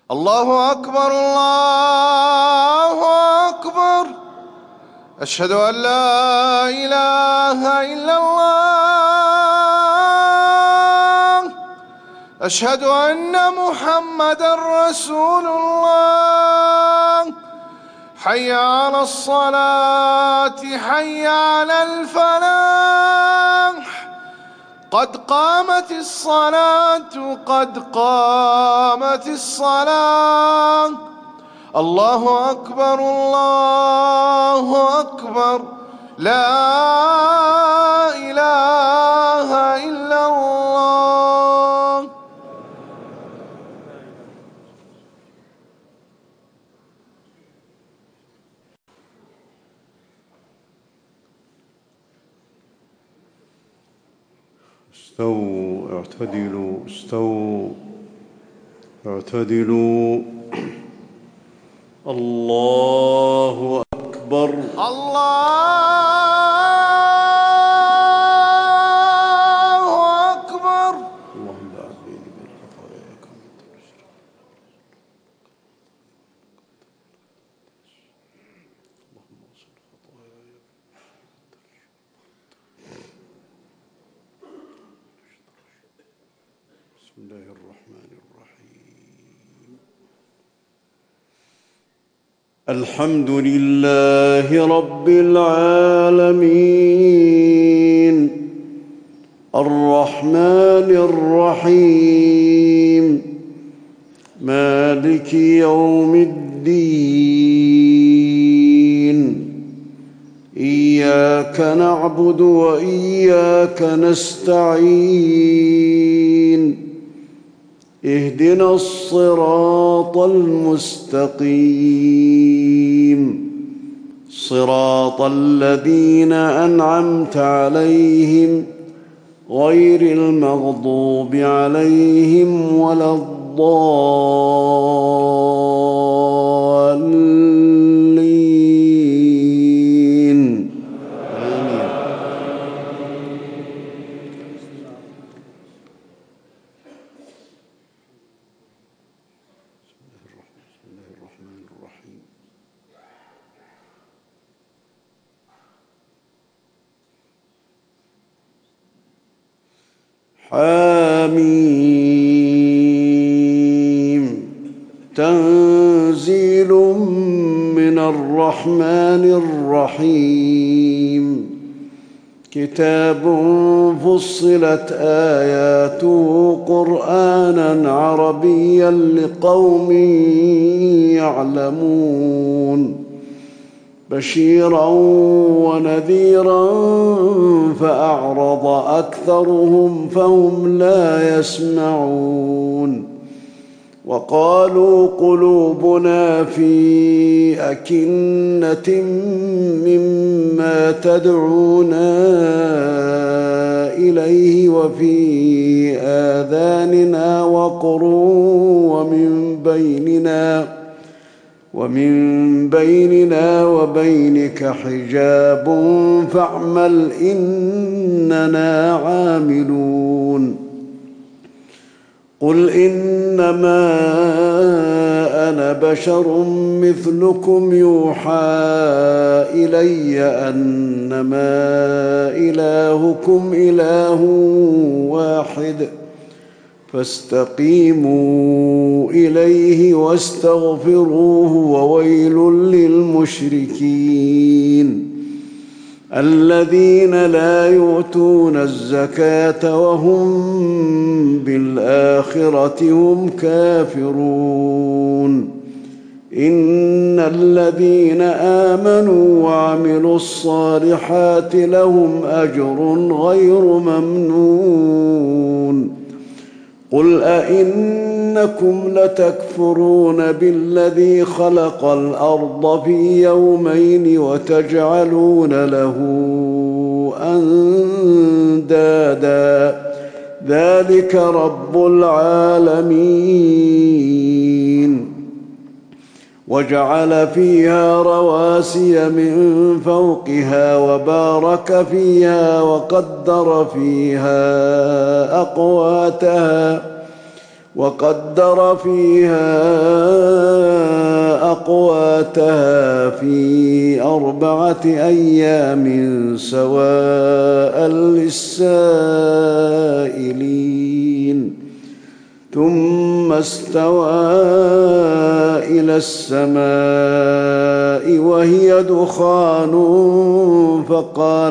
الله أكبر الله أكبر. أشهد أن لا إله إلا الله. أشهد أن محمدًا رسول الله. حي على الصلاة حي على الفلاح. قد قامت الصلاة قد قامت الصلاة. الله أكبر الله أكبر. لا إله إلا الله. استووا اعتدلوا استووا اعتدلوا. الله أكبر. الله أكبر. اللهم باعد بيني وبين خطاياي كما تشرك. اللهم اغفر خطاياي. بسم الله الرحمن الرحيم. الحمد لله رب العالمين الرحمن الرحيم مالك يوم الدين. إياك نعبد وإياك نستعين. اهدنا الصراط المستقيم صراط الذين أنعمت عليهم غير المغضوب عليهم ولا الضالين. آمين. بسم الله الرحمن الرحيم. حميم تنزيل من الرحمن الرحيم. كتاب فصلت آياته قرآنا عربيا لقوم يعلمون بشيرا ونذيرا فأعرض أكثرهم فهم لا يسمعون. وقالوا قلوبنا في أكنة مما تدعونا إليه وفي آذاننا وقر ومن بيننا وبينك حجاب فاعمل إننا عاملون. قل إنما أنا بشر مثلكم يوحى إلي أنما إلهكم إله واحد فاستقيموا إليه واستغفروه وويل للمشركين الذين لا يؤتون الزكاة وهم بالآخرة هم كافرون. إن الذين آمنوا وعملوا الصالحات لهم أجر غير ممنون. قل أئنكم لتكفرون بالذي خلق الأرض في يومين وتجعلون له أندادا ذلك رب العالمين. وجعل فيها رواسي من فوقها وبارك فيها وقدر فيها أقواتها وقدر فيها أقواتها في 4 أيام سواء للسائلين ثم استوى إلى السماء وهي دخان فقال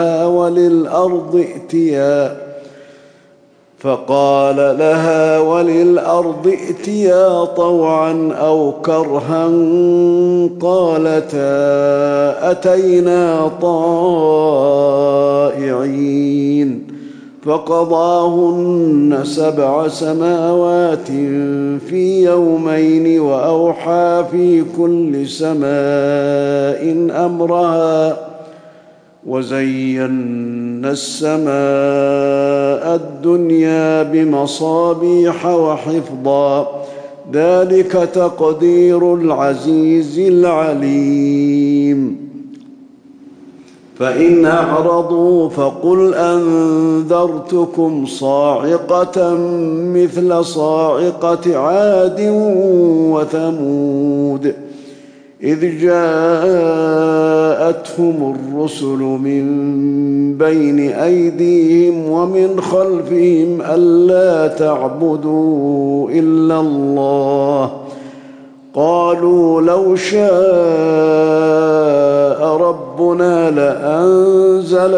لها وللأرض ائتيا طوعا أو كرها قالتا أتينا طائعين فقضاهن 7 سماوات في يومين وأوحى في كل سماء أمرها وزينا السماء الدنيا بمصابيح وحفظا ذلك تقدير العزيز العليم فإن أعرضوا فقل أنذرتكم صاعقة مثل صاعقة عاد وثمود إذ جاءتهم الرسل من بين أيديهم ومن خلفهم ألا تعبدوا إلا الله قالوا لو شاء ربنا لأنزل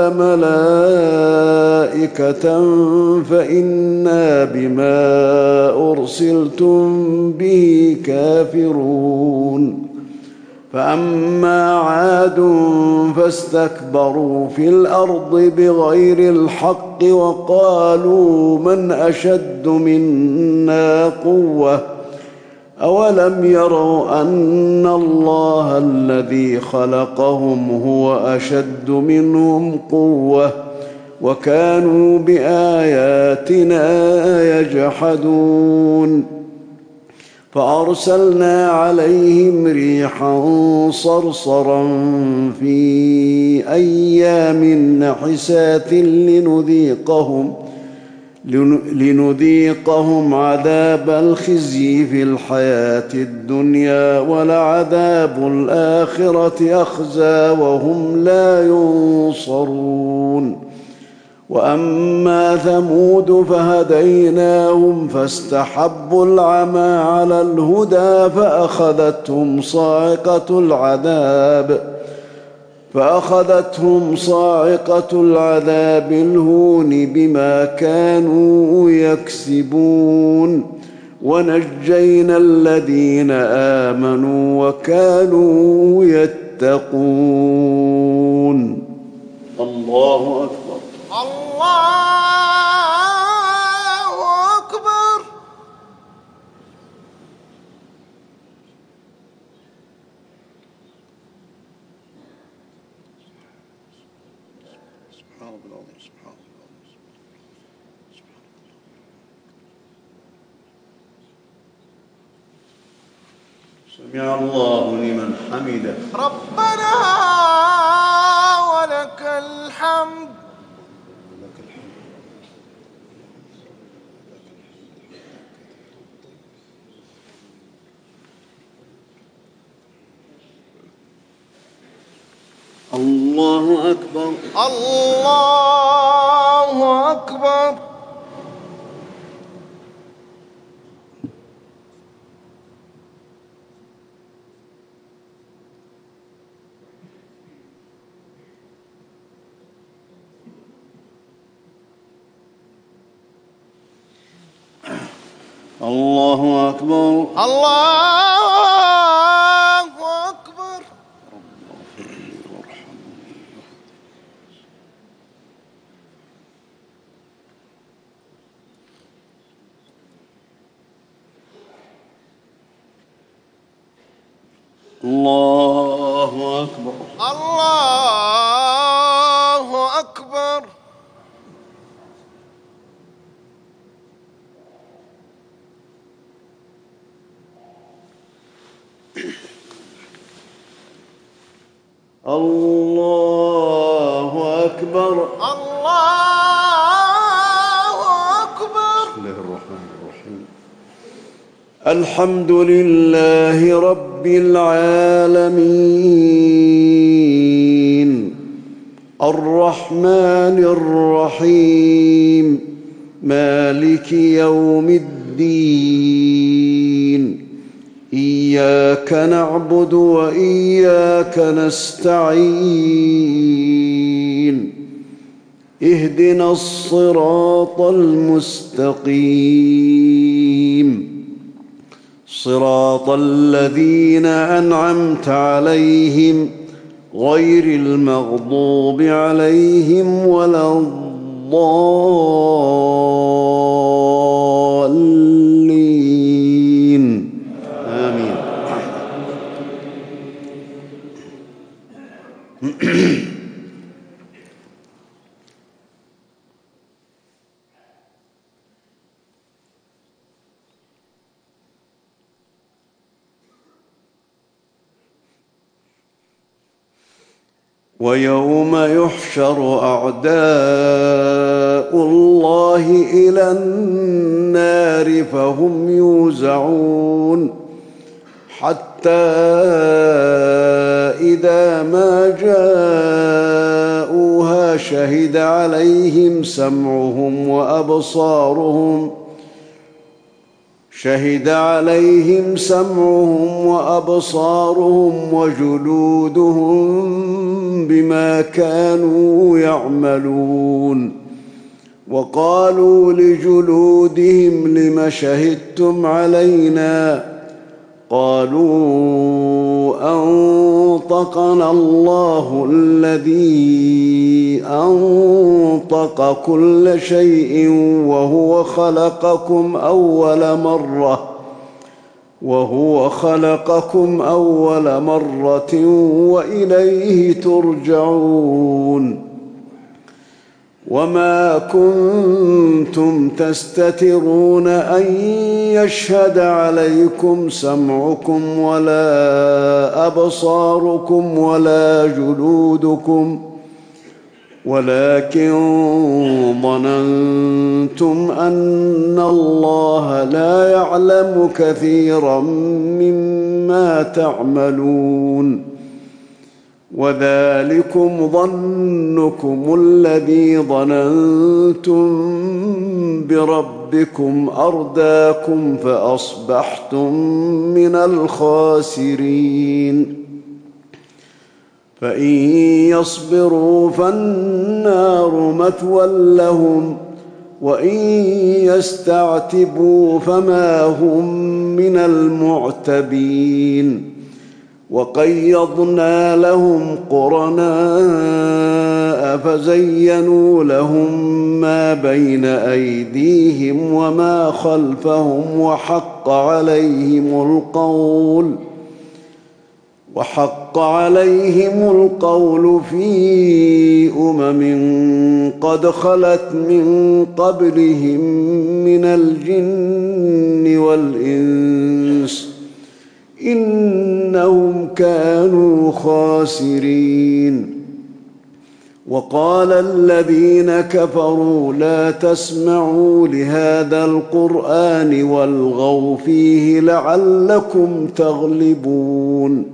ملائكة فإنا بما أرسلتم به كافرون فأما عاد فاستكبروا في الأرض بغير الحق وقالوا من أشد منا قوة أولم يروا أن الله الذي خلقهم هو أشد منهم قوة وكانوا بآياتنا يجحدون فأرسلنا عليهم ريحا صرصرا في أيام نحسات لنذيقهم عذاب الخزي في الحياة الدنيا ولعذاب الآخرة أخزى وهم لا ينصرون وأما ثمود فهديناهم فاستحبوا العمى على الهدى فأخذتهم صاعقة العذاب الهون بما كانوا يكسبون ونجينا الذين آمنوا وكانوا يتقون. الله أكبر. الله أكبر. سبحان الله العظيم. سبحان الله العظيم. سمع الله لمن حمده. ربنا ولك الحمد. الله أكبر. الله أكبر. الله أكبر. الله أكبر. الله أكبر. الله أكبر. الله أكبر. الله أكبر. بسم الله الرحمن الرحيم. الحمد لله رب العالمين الرحمن الرحيم مالك يوم الدين إياك نعبد وإياك نستعين اهدنا الصراط المستقيم صراط الذين أنعمت عليهم غير المغضوب عليهم ولا الضالين آمين. ويوم يحشر أعداء الله إلى النار فهم يوزعون حتى إذا ما جاءوها شهد عليهم سمعهم وأبصارهم وجلودهم بما كانوا يعملون وقالوا لجلودهم لم شهدتم علينا قالوا أنطقنا الله الذي أنطق كل شيء وهو خلقكم أول مرة وإليه ترجعون وما كنتم تستترون أن يشهد عليكم سمعكم ولا أبصاركم ولا جلودكم ولكن ظننتم أن الله لا يعلم كثيرا مما تعملون وذلكم ظنكم الذي ظننتم بربكم أرداكم فأصبحتم من الخاسرين فإن يصبروا فالنار مثوى لهم وإن يستعتبوا فما هم من المعتبين وقيضنا لهم قرناء فزينوا لهم ما بين أيديهم وما خلفهم وحق عليهم القول في قد خلت من قبلهم من الجن والإنس إنهم كانوا خاسرين وقال الذين كفروا لا تسمعوا لهذا القرآن والغوا فيه لعلكم تغلبون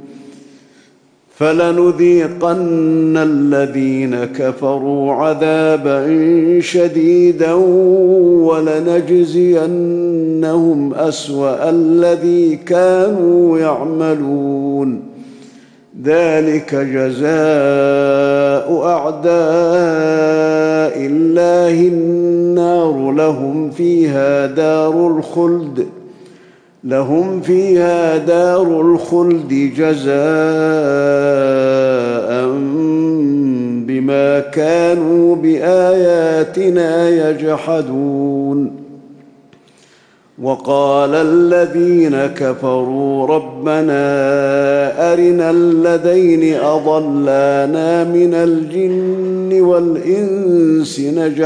فلنذيقن الذين كفروا عذابا شديدا ولنجزينهم أسوأ الذي كانوا يعملون ذلك جزاء أعداء الله النار لهم فيها دار الخلد جزاء بما كانوا بآياتنا يجحدون وقال الذين كفروا ربنا أرنا الذين أضلانا من الجن والإنس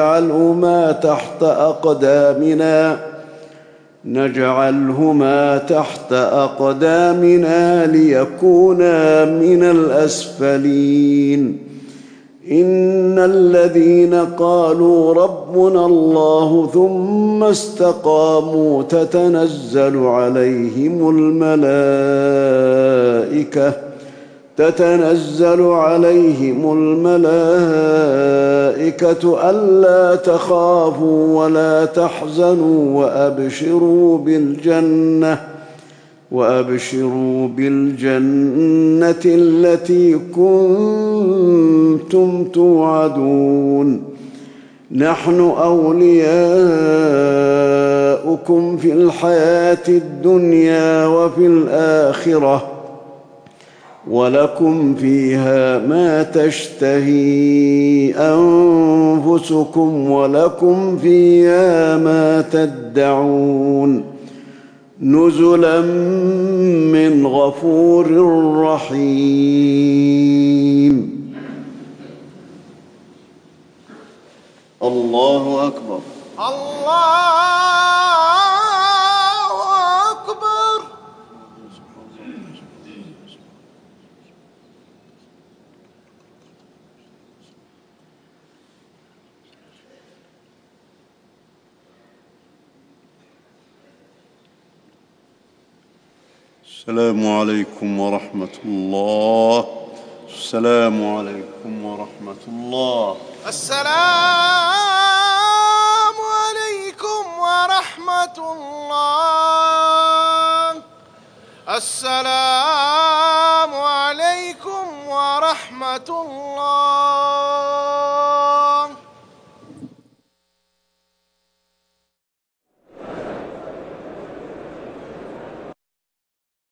نجعلهما تحت أقدامنا ليكونا من الأسفلين إن الذين قالوا ربنا الله ثم استقاموا تتنزل عليهم الملائكة ألا تخافوا ولا تحزنوا وأبشروا بالجنة التي كنتم توعدون نحن أولياؤكم في الحياة الدنيا وفي الآخرة ولكم فيها ما تشتهي أنفسكم ولكم فيها ما تدعون نزلا من غفور رحيم. الله أكبر. الله أكبر. السلام عليكم ورحمة الله. السلام عليكم ورحمة الله. السلام عليكم ورحمة الله. السلام عليكم ورحمة الله.